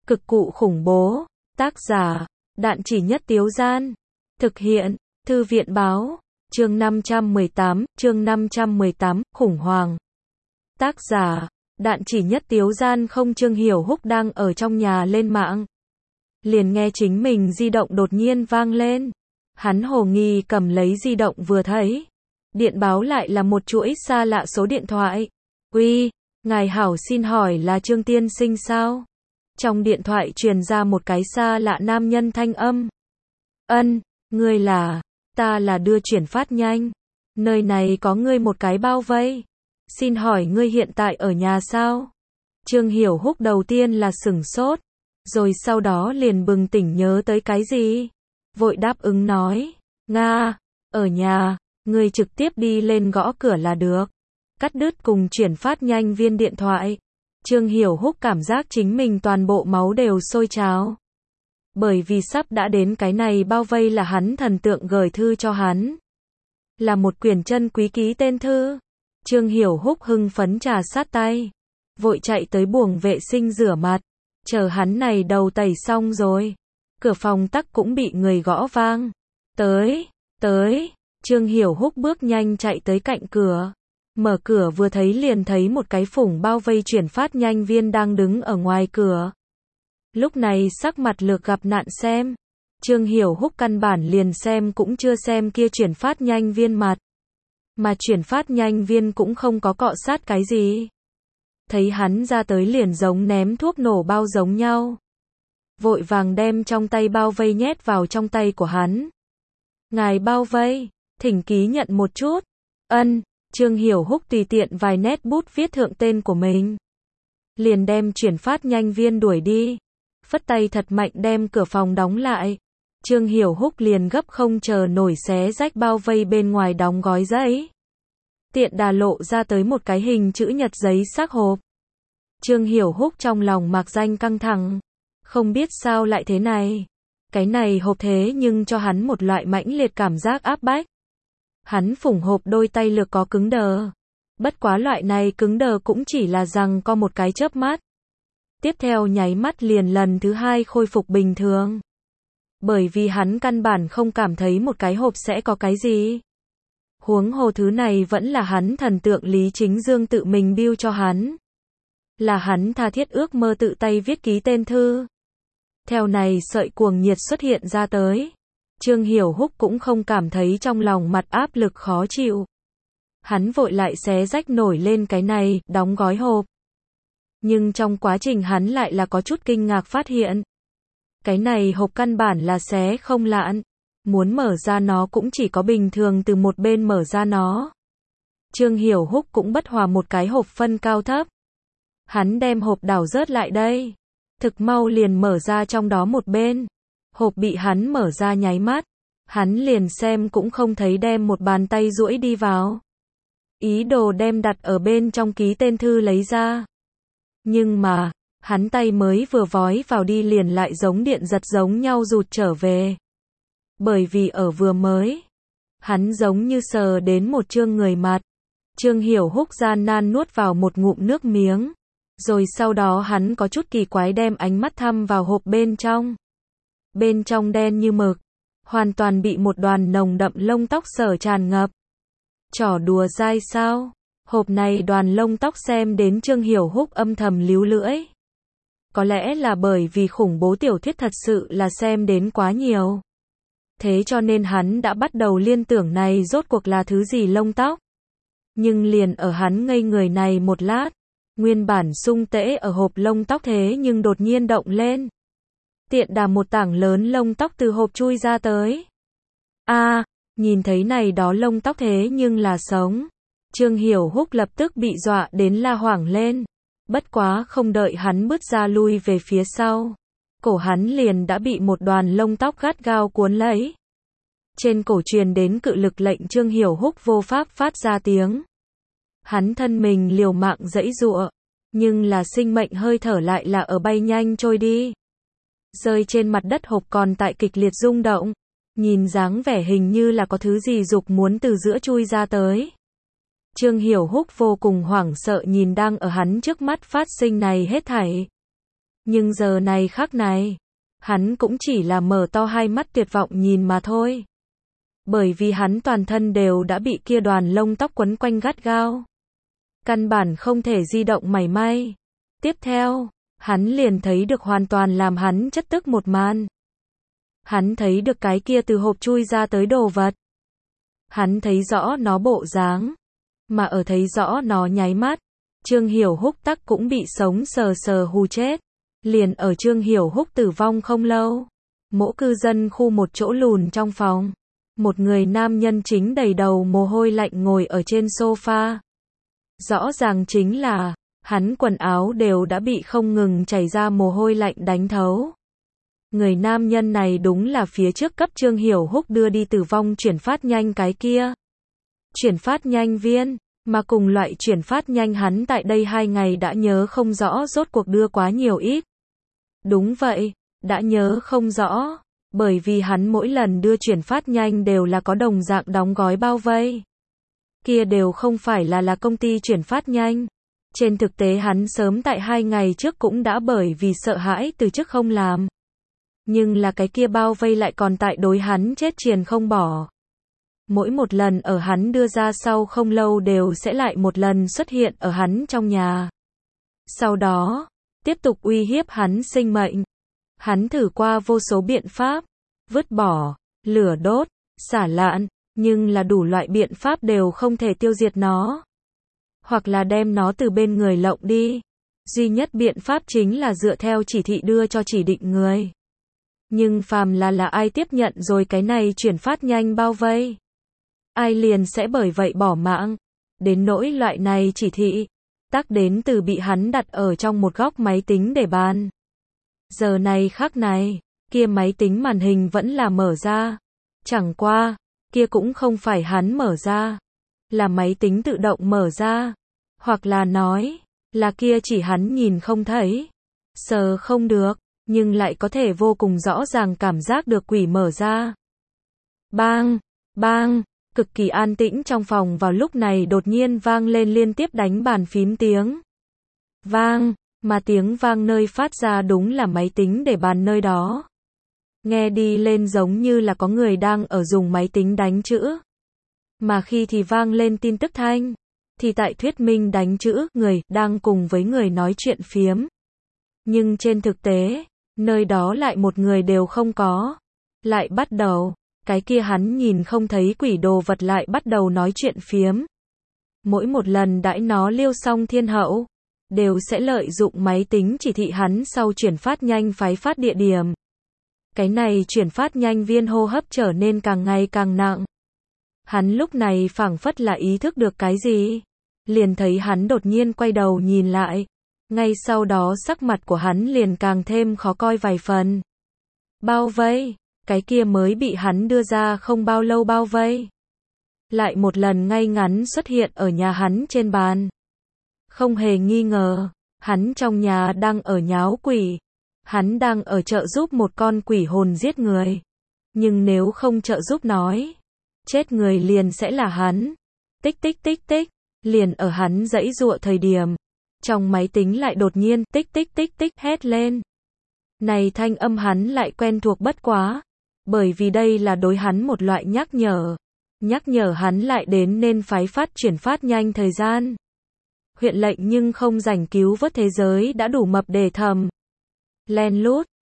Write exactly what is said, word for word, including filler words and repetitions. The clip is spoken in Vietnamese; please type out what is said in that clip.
Cực cụ khủng bố. Tác giả, Đạn Chỉ Nhất Tiếu Gian. Thực hiện, Thư viện báo. Chương năm trăm mười tám, chương năm trăm mười tám, khủng hoảng. Tác giả, Đạn Chỉ Nhất Tiếu Gian. Không, Trương Hiểu Húc đang ở trong nhà lên mạng. Liền nghe chính mình di động đột nhiên vang lên. Hắn hồ nghi cầm lấy di động vừa thấy. Điện báo lại là một chuỗi xa lạ số điện thoại. Uy, ngài hảo, xin hỏi là Trương tiên sinh sao? Trong điện thoại truyền ra một cái xa lạ nam nhân thanh âm. Ân, ngươi là, ta là đưa chuyển phát nhanh. Nơi này có ngươi một cái bao vây. Xin hỏi ngươi hiện tại ở nhà sao? Trương Hiểu Húc đầu tiên là sửng sốt, rồi sau đó liền bừng tỉnh nhớ tới cái gì. Vội đáp ứng nói, Nga, ở nhà, ngươi trực tiếp đi lên gõ cửa là được. Cắt đứt cùng chuyển phát nhanh viên điện thoại. Trương Hiểu Húc cảm giác chính mình toàn bộ máu đều sôi trào. Bởi vì sắp đã đến cái này bao vây là hắn thần tượng gửi thư cho hắn. Là một quyển chân quý ký tên thư. Trương Hiểu Húc hưng phấn trà sát tay. Vội chạy tới buồng vệ sinh rửa mặt. Chờ hắn này đầu tẩy xong rồi. Cửa phòng tắc cũng bị người gõ vang. Tới, tới. Trương Hiểu Húc bước nhanh chạy tới cạnh cửa. Mở cửa vừa thấy liền thấy một cái phủng bao vây chuyển phát nhanh viên đang đứng ở ngoài cửa. Lúc này sắc mặt lược gặp nạn xem. Trương Hiểu Húc căn bản liền xem cũng chưa xem kia chuyển phát nhanh viên mặt. Mà chuyển phát nhanh viên cũng không có cọ sát cái gì. Thấy hắn ra tới liền giống ném thuốc nổ bao giống nhau. Vội vàng đem trong tay bao vây nhét vào trong tay của hắn. Ngài bao vây, thỉnh ký nhận một chút. Ân. Trương Hiểu Húc tùy tiện vài nét bút viết thượng tên của mình. Liền đem chuyển phát nhanh viên đuổi đi. Phất tay thật mạnh đem cửa phòng đóng lại. Trương Hiểu Húc liền gấp không chờ nổi xé rách bao vây bên ngoài đóng gói giấy. Tiện đà lộ ra tới một cái hình chữ nhật giấy xác hộp. Trương Hiểu Húc trong lòng mạc danh căng thẳng. Không biết sao lại thế này. Cái này hộp thế nhưng cho hắn một loại mãnh liệt cảm giác áp bách. Hắn phủng hộp đôi tay lực có cứng đờ. Bất quá loại này cứng đờ cũng chỉ là rằng có một cái chớp mắt. Tiếp theo nháy mắt liền lần thứ hai khôi phục bình thường. Bởi vì hắn căn bản không cảm thấy một cái hộp sẽ có cái gì. Huống hồ thứ này vẫn là hắn thần tượng Lý Chính Dương tự mình bill cho hắn. Là hắn tha thiết ước mơ tự tay viết ký tên thư. Theo này sợi cuồng nhiệt xuất hiện ra tới. Trương Hiểu Húc cũng không cảm thấy trong lòng mặt áp lực khó chịu. Hắn vội lại xé rách nổi lên cái này, đóng gói hộp. Nhưng trong quá trình hắn lại là có chút kinh ngạc phát hiện. Cái này hộp căn bản là xé không lạn. Muốn mở ra nó cũng chỉ có bình thường từ một bên mở ra nó. Trương Hiểu Húc cũng bất hòa một cái hộp phân cao thấp. Hắn đem hộp đảo rớt lại đây. Thực mau liền mở ra trong đó một bên. Hộp bị hắn mở ra nháy mắt. Hắn liền xem cũng không thấy đem một bàn tay duỗi đi vào. Ý đồ đem đặt ở bên trong ký tên thư lấy ra. Nhưng mà, hắn tay mới vừa vói vào đi liền lại giống điện giật giống nhau rụt trở về. Bởi vì ở vừa mới, hắn giống như sờ đến một trương người mặt. Trương Hiểu Húc gian nan nuốt vào một ngụm nước miếng. Rồi sau đó hắn có chút kỳ quái đem ánh mắt thăm vào hộp bên trong. Bên trong đen như mực, hoàn toàn bị một đoàn nồng đậm lông tóc sở tràn ngập. Trò đùa dai sao? Hộp này đoàn lông tóc xem đến Trương Hiểu Húc âm thầm líu lưỡi. Có lẽ là bởi vì khủng bố tiểu thuyết thật sự là xem đến quá nhiều. Thế cho nên hắn đã bắt đầu liên tưởng này rốt cuộc là thứ gì lông tóc. Nhưng liền ở hắn ngây người này một lát, nguyên bản sung tễ ở hộp lông tóc thế nhưng đột nhiên động lên. Tiện đà một tảng lớn lông tóc từ hộp chui ra tới. A, à, nhìn thấy này đó lông tóc thế nhưng là sống. Trương Hiểu Húc lập tức bị dọa đến la hoảng lên. Bất quá không đợi hắn bước ra lui về phía sau. Cổ hắn liền đã bị một đoàn lông tóc gắt gao cuốn lấy. Trên cổ truyền đến cự lực lệnh Trương Hiểu Húc vô pháp phát ra tiếng. Hắn thân mình liều mạng giãy giụa. Nhưng là sinh mệnh hơi thở lại là ở bay nhanh trôi đi. Rơi trên mặt đất hộp còn tại kịch liệt rung động. Nhìn dáng vẻ hình như là có thứ gì dục muốn từ giữa chui ra tới. Trương Hiểu Húc vô cùng hoảng sợ nhìn đang ở hắn trước mắt phát sinh này hết thảy. Nhưng giờ này khắc này, hắn cũng chỉ là mở to hai mắt tuyệt vọng nhìn mà thôi. Bởi vì hắn toàn thân đều đã bị kia đoàn lông tóc quấn quanh gắt gao. Căn bản không thể di động mảy may. Tiếp theo, hắn liền thấy được hoàn toàn làm hắn chất tức một màn. Hắn thấy được cái kia từ hộp chui ra tới đồ vật. Hắn thấy rõ nó bộ dáng. Mà ở thấy rõ nó nháy mắt, Trương Hiểu Húc tắc cũng bị sống sờ sờ hù chết. Liền ở Trương Hiểu Húc tử vong không lâu, mỗ cư dân khu một chỗ lùn trong phòng. Một người nam nhân chính đầy đầu mồ hôi lạnh ngồi ở trên sofa. Rõ ràng chính là, hắn quần áo đều đã bị không ngừng chảy ra mồ hôi lạnh đánh thấu. Người nam nhân này đúng là phía trước cấp Trương Hiểu Húc đưa đi tử vong chuyển phát nhanh cái kia. Chuyển phát nhanh viên, mà cùng loại chuyển phát nhanh hắn tại đây hai ngày đã nhớ không rõ rốt cuộc đưa quá nhiều ít. Đúng vậy, đã nhớ không rõ, bởi vì hắn mỗi lần đưa chuyển phát nhanh đều là có đồng dạng đóng gói bao vây. Kia đều không phải là là công ty chuyển phát nhanh. Trên thực tế hắn sớm tại hai ngày trước cũng đã bởi vì sợ hãi từ chức không làm. Nhưng là cái kia bao vây lại còn tại đối hắn chết triền không bỏ. Mỗi một lần ở hắn đưa ra sau không lâu đều sẽ lại một lần xuất hiện ở hắn trong nhà. Sau đó, tiếp tục uy hiếp hắn sinh mệnh. Hắn thử qua vô số biện pháp, vứt bỏ, lửa đốt, xả lạn, nhưng là đủ loại biện pháp đều không thể tiêu diệt nó. Hoặc là đem nó từ bên người lộng đi. Duy nhất biện pháp chính là dựa theo chỉ thị đưa cho chỉ định người. Nhưng phàm là là ai tiếp nhận rồi cái này chuyển phát nhanh bao vây, ai liền sẽ bởi vậy bỏ mạng. Đến nỗi loại này chỉ thị, tác đến từ bị hắn đặt ở trong một góc máy tính để bàn. Giờ này khắc này, kia máy tính màn hình vẫn là mở ra. Chẳng qua, kia cũng không phải hắn mở ra, là máy tính tự động mở ra. Hoặc là nói, là kia chỉ hắn nhìn không thấy, sờ không được, nhưng lại có thể vô cùng rõ ràng cảm giác được quỷ mở ra. Bang, bang, cực kỳ an tĩnh trong phòng vào lúc này đột nhiên vang lên liên tiếp đánh bàn phím tiếng. Vang, mà tiếng vang nơi phát ra đúng là máy tính để bàn nơi đó. Nghe đi lên giống như là có người đang ở dùng máy tính đánh chữ. Mà khi thì vang lên tin tức thanh, thì tại thuyết minh đánh chữ, người đang cùng với người nói chuyện phiếm. Nhưng trên thực tế, nơi đó lại một người đều không có. Lại bắt đầu, cái kia hắn nhìn không thấy quỷ đồ vật lại bắt đầu nói chuyện phiếm. Mỗi một lần đãi nó liêu xong thiên hậu, đều sẽ lợi dụng máy tính chỉ thị hắn sau chuyển phát nhanh phái phát địa điểm. Cái này chuyển phát nhanh viên hô hấp trở nên càng ngày càng nặng. Hắn lúc này phảng phất là ý thức được cái gì. Liền thấy hắn đột nhiên quay đầu nhìn lại. Ngay sau đó sắc mặt của hắn liền càng thêm khó coi vài phần. Bao vây, cái kia mới bị hắn đưa ra không bao lâu bao vây. Lại một lần ngay ngắn xuất hiện ở nhà hắn trên bàn. Không hề nghi ngờ, hắn trong nhà đang ở nháo quỷ. Hắn đang ở trợ giúp một con quỷ hồn giết người. Nhưng nếu không trợ giúp nói, chết người liền sẽ là hắn. Tích tích tích tích, liền ở hắn giãy giụa thời điểm. Trong máy tính lại đột nhiên tích tích tích tích hét lên. Này thanh âm hắn lại quen thuộc bất quá. Bởi vì đây là đối hắn một loại nhắc nhở. Nhắc nhở hắn lại đến nên phái phát chuyển phát nhanh thời gian. Huyện lệnh nhưng không rảnh cứu vớt thế giới đã đủ mập để thầm. Len lút,